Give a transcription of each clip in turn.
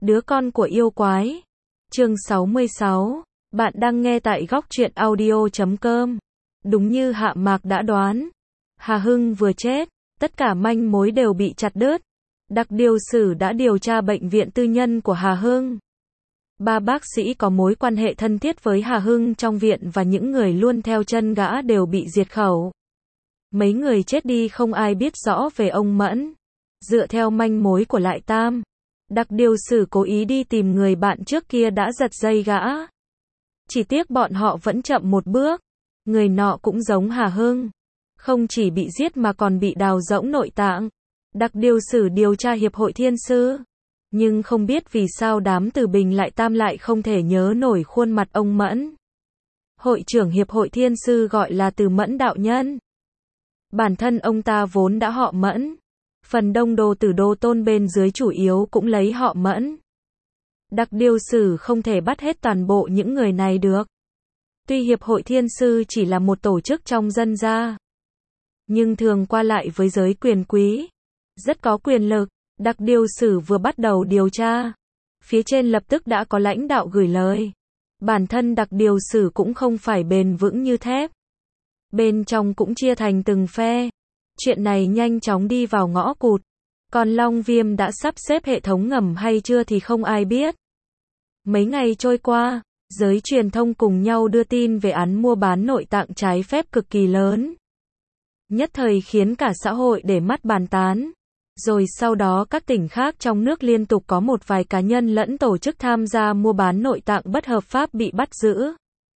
Đứa con của yêu quái. Chương 66. Bạn đang nghe tại góc truyện audio.com. Đúng như Hạ Mạc đã đoán, Hà Hưng vừa chết, tất cả manh mối đều bị chặt đứt. Đặc điều sử đã điều tra bệnh viện tư nhân của Hà Hưng. 3 bác sĩ có mối quan hệ thân thiết với Hà Hưng trong viện và những người luôn theo chân gã đều bị diệt khẩu. Mấy người chết đi không ai biết rõ về ông Mẫn. Dựa theo manh mối của Lại Tam, đặc điều sử cố ý đi tìm người bạn trước kia đã giật dây gã. Chỉ tiếc bọn họ vẫn chậm một bước. Người nọ cũng giống Hà Hưng, không chỉ bị giết mà còn bị đào rỗng nội tạng. Đặc điều sử điều tra Hiệp hội Thiên Sư, nhưng không biết vì sao đám Từ Bình Lại Tam lại không thể nhớ nổi khuôn mặt ông Mẫn. Hội trưởng Hiệp hội Thiên Sư gọi là Từ Mẫn đạo nhân. Bản thân ông ta vốn đã họ Mẫn. Phần đông đồ tử đô tôn bên dưới chủ yếu cũng lấy họ Mẫn. Đặc điều sử không thể bắt hết toàn bộ những người này được. Tuy Hiệp hội Thiên Sư chỉ là một tổ chức trong dân gia, nhưng thường qua lại với giới quyền quý, rất có quyền lực. Đặc điều sử vừa bắt đầu điều tra, phía trên lập tức đã có lãnh đạo gửi lời. Bản thân đặc điều sử cũng không phải bền vững như thép. Bên trong cũng chia thành từng phe. Chuyện này nhanh chóng đi vào ngõ cụt. Còn Long Viêm đã sắp xếp hệ thống ngầm hay chưa thì không ai biết. Mấy ngày trôi qua, giới truyền thông cùng nhau đưa tin về án mua bán nội tạng trái phép cực kỳ lớn. Nhất thời khiến cả xã hội để mắt bàn tán. Rồi sau đó các tỉnh khác trong nước liên tục có một vài cá nhân lẫn tổ chức tham gia mua bán nội tạng bất hợp pháp bị bắt giữ.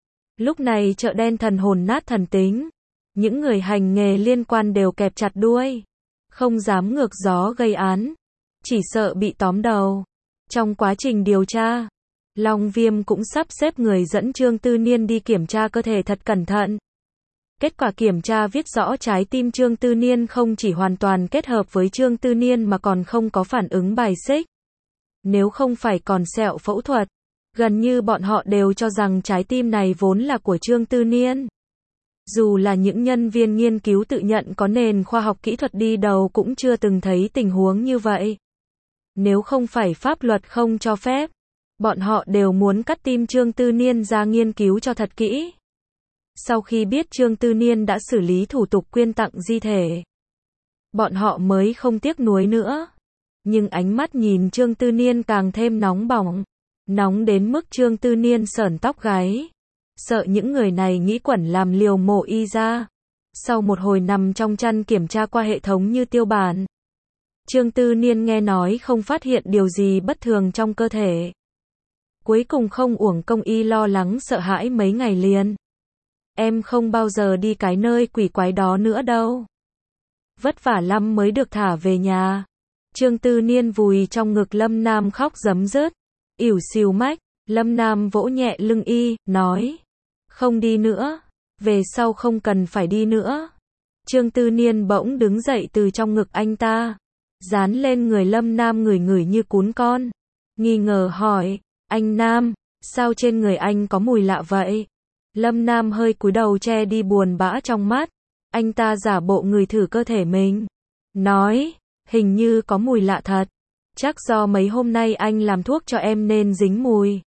Lúc này chợ đen thần hồn nát thần tính. Những người hành nghề liên quan đều kẹp chặt đuôi. Không dám ngược gió gây án. Chỉ sợ bị tóm đầu. Trong quá trình điều tra, Long Viêm cũng sắp xếp người dẫn Trương Tư Niên đi kiểm tra cơ thể thật cẩn thận. Kết quả kiểm tra viết rõ trái tim Trương Tư Niên không chỉ hoàn toàn kết hợp với Trương Tư Niên mà còn không có phản ứng bài xích. Nếu không phải còn sẹo phẫu thuật, gần như bọn họ đều cho rằng trái tim này vốn là của Trương Tư Niên. Dù là những nhân viên nghiên cứu tự nhận có nền khoa học kỹ thuật đi đầu cũng chưa từng thấy tình huống như vậy. Nếu không phải pháp luật không cho phép, bọn họ đều muốn cắt tim Trương Tư Niên ra nghiên cứu cho thật kỹ. Sau khi biết Trương Tư Niên đã xử lý thủ tục quyên tặng di thể, bọn họ mới không tiếc nuối nữa. Nhưng ánh mắt nhìn Trương Tư Niên càng thêm nóng bỏng. Nóng đến mức Trương Tư Niên sởn tóc gáy. Sợ những người này nghĩ quẩn làm liều mổ y ra. Sau một hồi nằm trong chăn kiểm tra qua hệ thống như tiêu bản, Trương Tư Niên nghe nói không phát hiện điều gì bất thường trong cơ thể. Cuối cùng không uổng công y lo lắng sợ hãi mấy ngày liền. Em không bao giờ đi cái nơi quỷ quái đó nữa đâu. Vất vả lắm mới được thả về nhà. Trương Tư Niên vùi trong ngực Lâm Nam khóc rấm rớt. Ỉu xìu mách. Lâm Nam vỗ nhẹ lưng y, nói. Không đi nữa. Về sau không cần phải đi nữa. Trương Tư Niên bỗng đứng dậy từ trong ngực anh ta. Dán lên người Lâm Nam ngửi ngửi như cún con. Nghi ngờ hỏi. Anh Nam, sao trên người anh có mùi lạ vậy? Lâm Nam hơi cúi đầu che đi buồn bã trong mắt. Anh ta giả bộ ngửi thử cơ thể mình. Nói, hình như có mùi lạ thật. Chắc do mấy hôm nay anh làm thuốc cho em nên dính mùi.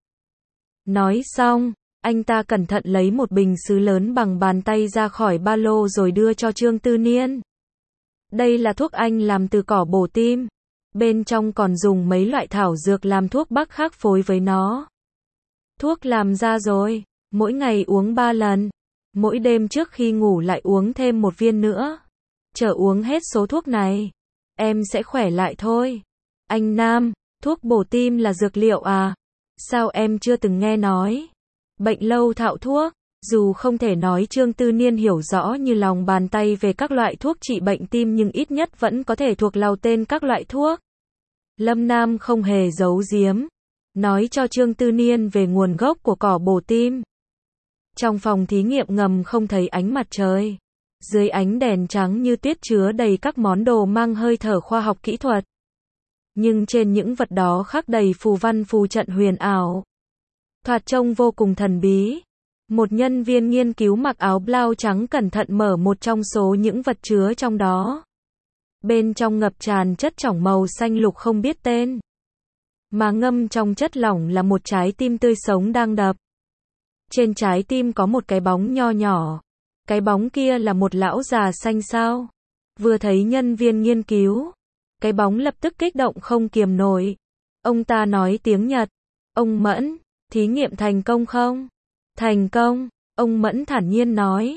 Nói xong, anh ta cẩn thận lấy một bình sứ lớn bằng bàn tay ra khỏi ba lô rồi đưa cho Trương Tư Niên. Đây là thuốc anh làm từ cỏ bổ tim. Bên trong còn dùng mấy loại thảo dược làm thuốc bắc khác phối với nó. Thuốc làm ra rồi. Mỗi ngày uống 3 lần. Mỗi đêm trước khi ngủ lại uống thêm một viên nữa. Chờ uống hết số thuốc này, em sẽ khỏe lại thôi. Anh Nam, thuốc bổ tim là dược liệu à? Sao em chưa từng nghe nói? Bệnh lâu thạo thuốc. Dù không thể nói Trương Tư Niên hiểu rõ như lòng bàn tay về các loại thuốc trị bệnh tim nhưng ít nhất vẫn có thể thuộc lào tên các loại thuốc. Lâm Nam không hề giấu giếm, nói cho Trương Tư Niên về nguồn gốc của cỏ bổ tim. Trong phòng thí nghiệm ngầm không thấy ánh mặt trời. Dưới ánh đèn trắng như tuyết chứa đầy các món đồ mang hơi thở khoa học kỹ thuật. Nhưng trên những vật đó khắc đầy phù văn phù trận huyền ảo. Thoạt trông vô cùng thần bí. Một nhân viên nghiên cứu mặc áo blau trắng cẩn thận mở một trong số những vật chứa trong đó. Bên trong ngập tràn chất lỏng màu xanh lục không biết tên. mà ngâm trong chất lỏng là một trái tim tươi sống đang đập. Trên trái tim có một cái bóng nho nhỏ. Cái bóng kia là một lão già xanh xao. Vừa thấy nhân viên nghiên cứu, cái bóng lập tức kích động không kiềm nổi. Ông ta nói tiếng Nhật. Ông Mẫn, thí nghiệm thành công không? Thành công, ông Mẫn thản nhiên nói.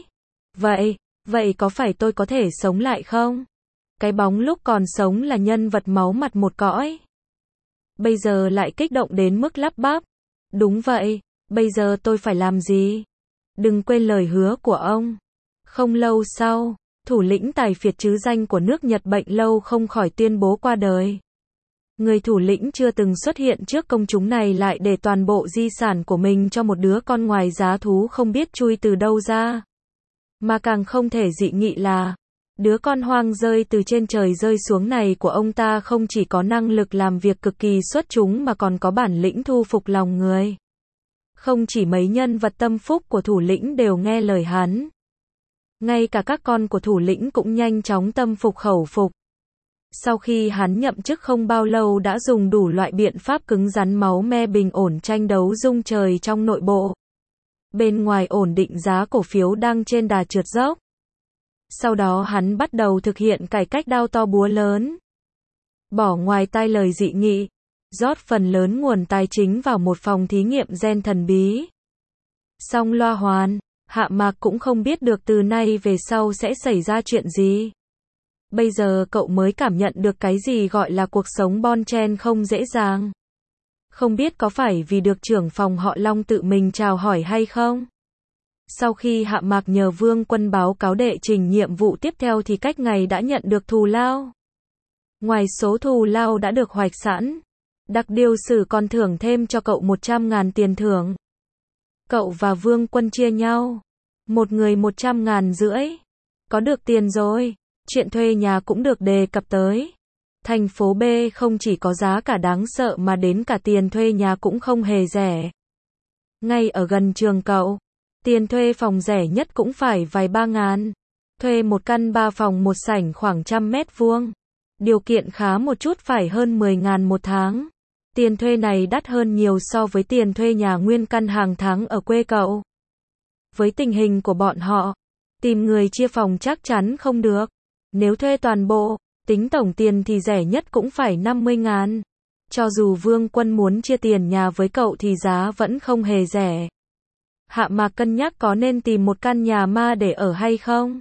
Vậy có phải tôi có thể sống lại không? Cái bóng lúc còn sống là nhân vật máu mặt một cõi. Bây giờ lại kích động đến mức lắp bắp. Đúng vậy, bây giờ tôi phải làm gì? Đừng quên lời hứa của ông. Không lâu sau, thủ lĩnh tài phiệt trứ danh của nước Nhật bệnh lâu không khỏi tuyên bố qua đời. Người thủ lĩnh chưa từng xuất hiện trước công chúng này lại để toàn bộ di sản của mình cho một đứa con ngoài giá thú không biết chui từ đâu ra. Mà càng không thể dị nghị là, đứa con hoang rơi từ trên trời rơi xuống này của ông ta không chỉ có năng lực làm việc cực kỳ xuất chúng mà còn có bản lĩnh thu phục lòng người. Không chỉ mấy nhân vật tâm phúc của thủ lĩnh đều nghe lời hắn. Ngay cả các con của thủ lĩnh cũng nhanh chóng tâm phục khẩu phục. Sau khi hắn nhậm chức không bao lâu đã dùng đủ loại biện pháp cứng rắn máu me bình ổn tranh đấu rung trời trong nội bộ. Bên ngoài ổn định giá cổ phiếu đang trên đà trượt dốc. Sau đó hắn bắt đầu thực hiện cải cách đao to búa lớn. Bỏ ngoài tai lời dị nghị, rót phần lớn nguồn tài chính vào một phòng thí nghiệm gen thần bí. Song loa hoàn, Hạ Mạc cũng không biết được từ nay về sau sẽ xảy ra chuyện gì. Bây giờ cậu mới cảm nhận được cái gì gọi là cuộc sống bon chen không dễ dàng. Không biết có phải vì được trưởng phòng họ Long tự mình chào hỏi hay không? Sau khi Hạ Mạc nhờ Vương Quân báo cáo đệ trình nhiệm vụ tiếp theo thì cách ngày đã nhận được thù lao. Ngoài số thù lao đã được hoạch sẵn, đặc điều sử còn thưởng thêm cho cậu 100.000 tiền thưởng. Cậu và Vương Quân chia nhau. Một người 150.000. Có được tiền rồi. Chuyện thuê nhà cũng được đề cập tới. Thành phố B không chỉ có giá cả đáng sợ mà đến cả tiền thuê nhà cũng không hề rẻ. Ngay ở gần trường cậu, tiền thuê phòng rẻ nhất cũng phải vài 3.000. Thuê một căn 3 phòng một sảnh khoảng 100 mét vuông. Điều kiện khá một chút phải hơn 10.000 một tháng. Tiền thuê này đắt hơn nhiều so với tiền thuê nhà nguyên căn hàng tháng ở quê cậu. Với tình hình của bọn họ, tìm người chia phòng chắc chắn không được. Nếu thuê toàn bộ, tính tổng tiền thì rẻ nhất cũng phải 50.000. Cho dù Vương Quân muốn chia tiền nhà với cậu thì giá vẫn không hề rẻ. Hạ Mạc cân nhắc có nên tìm một căn nhà ma để ở hay không.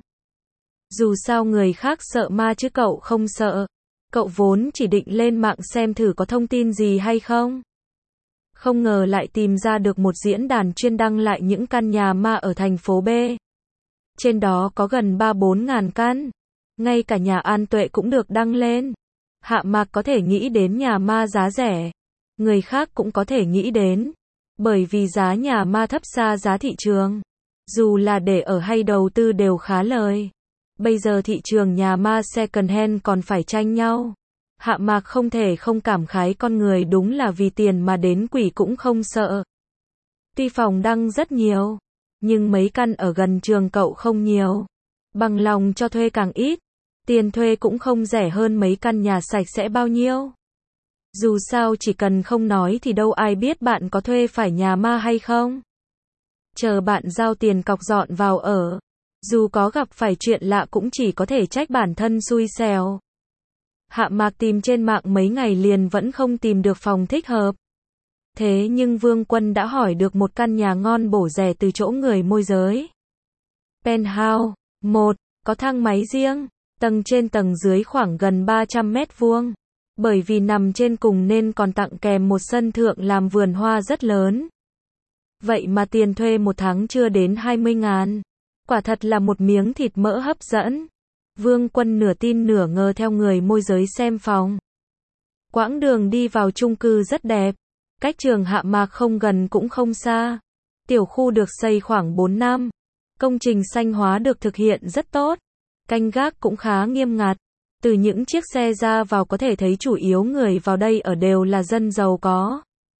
Dù sao người khác sợ ma chứ cậu không sợ. Cậu vốn chỉ định lên mạng xem thử có thông tin gì hay không. Không ngờ lại tìm ra được một diễn đàn chuyên đăng lại những căn nhà ma ở thành phố B. Trên đó có gần 3-4 ngàn căn. Ngay cả nhà An Tuệ cũng được đăng lên. Hạ Mạc có thể nghĩ đến nhà ma giá rẻ. Người khác cũng có thể nghĩ đến. Bởi vì giá nhà ma thấp xa giá thị trường. Dù là để ở hay đầu tư đều khá lời. Bây giờ thị trường nhà ma second hand còn phải tranh nhau. Hạ Mạc không thể không cảm khái con người đúng là vì tiền mà đến quỷ cũng không sợ. Tuy phòng đăng rất nhiều, nhưng mấy căn ở gần trường cậu không nhiều. Bằng lòng cho thuê càng ít. Tiền thuê cũng không rẻ hơn mấy căn nhà sạch sẽ bao nhiêu. Dù sao chỉ cần không nói thì đâu ai biết bạn có thuê phải nhà ma hay không. Chờ bạn giao tiền cọc dọn vào ở. Dù có gặp phải chuyện lạ cũng chỉ có thể trách bản thân xui xẻo. Hạ Mạc tìm trên mạng mấy ngày liền vẫn không tìm được phòng thích hợp. Thế nhưng Vương Quân đã hỏi được một căn nhà ngon bổ rẻ từ chỗ người môi giới. Penthouse 1, có thang máy riêng, tầng trên tầng dưới khoảng gần 300 mét vuông. Bởi vì nằm trên cùng nên còn tặng kèm một sân thượng làm vườn hoa rất lớn. Vậy mà tiền thuê một tháng chưa đến 20.000. Quả thật là một miếng thịt mỡ hấp dẫn. Vương Quân nửa tin nửa ngờ theo người môi giới xem phòng. Quãng đường đi vào chung cư rất đẹp. Cách trường Hạ Mạc không gần cũng không xa. Tiểu khu được xây khoảng 4 năm. Công trình xanh hóa được thực hiện rất tốt. Canh gác cũng khá nghiêm ngặt. Từ những chiếc xe ra vào có thể thấy chủ yếu người vào đây ở đều là dân giàu có.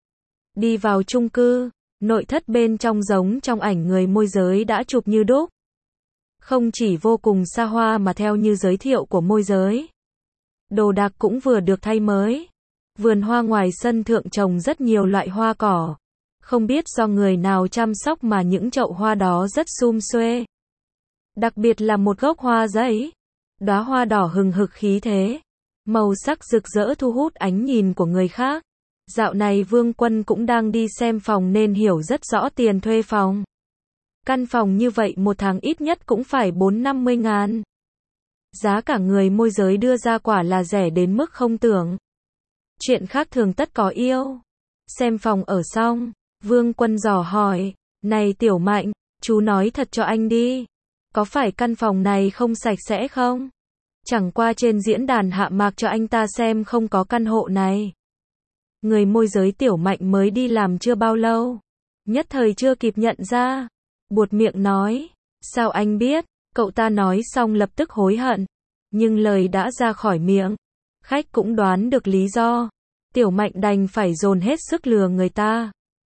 Đi vào chung cư, nội thất bên trong giống trong ảnh người môi giới đã chụp như đúc. Không chỉ vô cùng xa hoa mà theo như giới thiệu của môi giới. Đồ đạc cũng vừa được thay mới. Vườn hoa ngoài sân thượng trồng rất nhiều loại hoa cỏ. Không biết do người nào chăm sóc mà những chậu hoa đó rất sum xuê. Đặc biệt là một gốc hoa giấy. Đóa hoa đỏ hừng hực khí thế. Màu sắc rực rỡ thu hút ánh nhìn của người khác. Dạo này Vương Quân cũng đang đi xem phòng nên hiểu rất rõ tiền thuê phòng. Căn phòng như vậy một tháng ít nhất cũng phải 4-50 ngàn. Giá cả người môi giới đưa ra quả là rẻ đến mức không tưởng. Chuyện khác thường tất có yêu. Xem phòng ở xong, Vương Quân dò hỏi, này Tiểu Mạnh, chú nói thật cho anh đi. Có phải căn phòng này không sạch sẽ không? Chẳng qua trên diễn đàn Hạ Mạc cho anh ta xem không có căn hộ này. Người môi giới Tiểu Mạnh mới đi làm chưa bao lâu. Nhất thời chưa kịp nhận ra. Buột miệng nói, sao anh biết? Cậu ta nói xong lập tức hối hận. Nhưng lời đã ra khỏi miệng. Khách cũng đoán được lý do. Tiểu Mạnh đành phải dồn hết sức lừa người ta.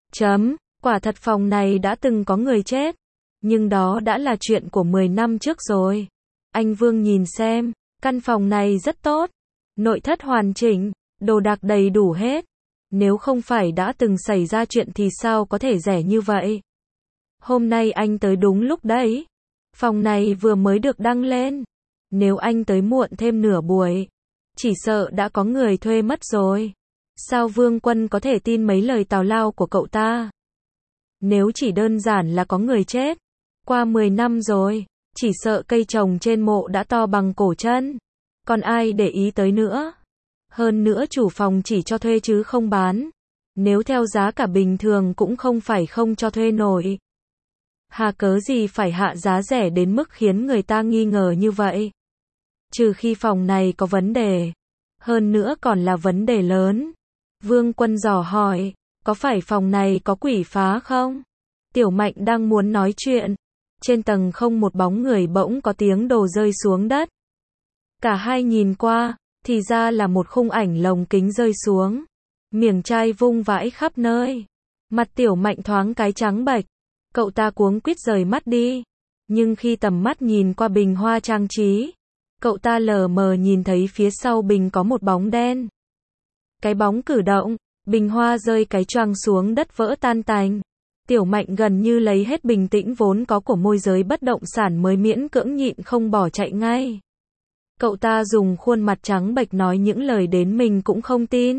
Quả thật phòng này đã từng có người chết. Nhưng đó đã là chuyện của 10 năm trước rồi. Anh Vương nhìn xem, căn phòng này rất tốt. Nội thất hoàn chỉnh, đồ đạc đầy đủ hết. Nếu không phải đã từng xảy ra chuyện thì sao có thể rẻ như vậy? Hôm nay anh tới đúng lúc đấy. Phòng này vừa mới được đăng lên. Nếu anh tới muộn thêm nửa buổi, chỉ sợ đã có người thuê mất rồi. Sao Vương Quân có thể tin mấy lời tào lao của cậu ta? Nếu chỉ đơn giản là có người chết, qua 10 năm rồi, chỉ sợ cây trồng trên mộ đã to bằng cổ chân. Còn ai để ý tới nữa? Hơn nữa chủ phòng chỉ cho thuê chứ không bán. Nếu theo giá cả bình thường cũng không phải không cho thuê nổi. Hà cớ gì phải hạ giá rẻ đến mức khiến người ta nghi ngờ như vậy? Trừ khi phòng này có vấn đề. Hơn nữa còn là vấn đề lớn. Vương Quân dò hỏi, có phải phòng này có quỷ phá không? Tiểu Mạnh đang muốn nói chuyện. Trên tầng không một bóng người bỗng có tiếng đồ rơi xuống đất. Cả hai nhìn qua, thì ra là một khung ảnh lồng kính rơi xuống. Miếng chai vung vãi khắp nơi. Mặt Tiểu Mạnh thoáng cái trắng bệch. Cậu ta cuống quýt rời mắt đi. Nhưng khi tầm mắt nhìn qua bình hoa trang trí, cậu ta lờ mờ nhìn thấy phía sau bình có một bóng đen. Cái bóng cử động, bình hoa rơi cái choang xuống đất vỡ tan tành. Tiểu Mạnh gần như lấy hết bình tĩnh vốn có của môi giới bất động sản mới miễn cưỡng nhịn không bỏ chạy ngay. Cậu ta dùng khuôn mặt trắng bệch nói những lời đến mình cũng không tin.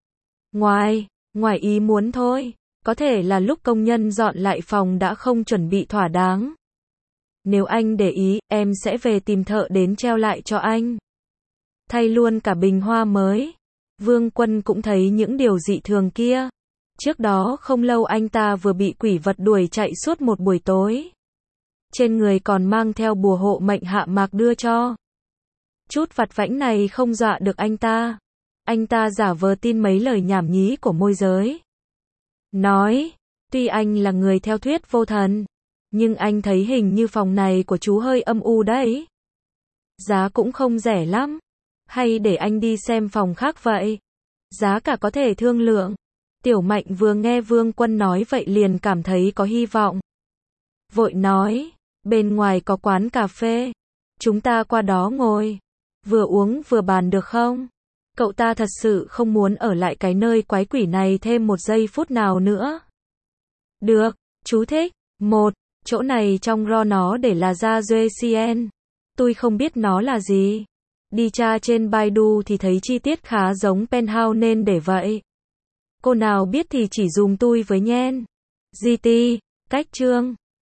Ngoài ý muốn thôi. Có thể là lúc công nhân dọn lại phòng đã không chuẩn bị thỏa đáng. Nếu anh để ý, em sẽ về tìm thợ đến treo lại cho anh. Thay luôn cả bình hoa mới. Vương Quân cũng thấy những điều dị thường kia. Trước đó không lâu anh ta vừa bị quỷ vật đuổi chạy suốt một buổi tối. Trên người còn mang theo bùa hộ mệnh Hạ Mạc đưa cho. Chút vặt vãnh này không dọa được anh ta. Anh ta giả vờ tin mấy lời nhảm nhí của môi giới. Nói, tuy anh là người theo thuyết vô thần, nhưng anh thấy hình như phòng này của chú hơi âm u đấy. Giá cũng không rẻ lắm. Hay để anh đi xem phòng khác vậy? Giá cả có thể thương lượng. Tiểu Mạnh vừa nghe Vương Quân nói vậy liền cảm thấy có hy vọng. Vội nói, bên ngoài có quán cà phê. Chúng ta qua đó ngồi. Vừa uống vừa bàn được không? Cậu ta thật sự không muốn ở lại cái nơi quái quỷ này thêm một giây phút nào nữa. Được, chú thích. Chỗ này trong ro nó để là ra Duecien. Tôi không biết nó là gì. Đi tra trên Baidu thì thấy chi tiết khá giống penthouse nên để vậy. Cô nào biết thì chỉ dùm tôi với nhen. GT, cách chương.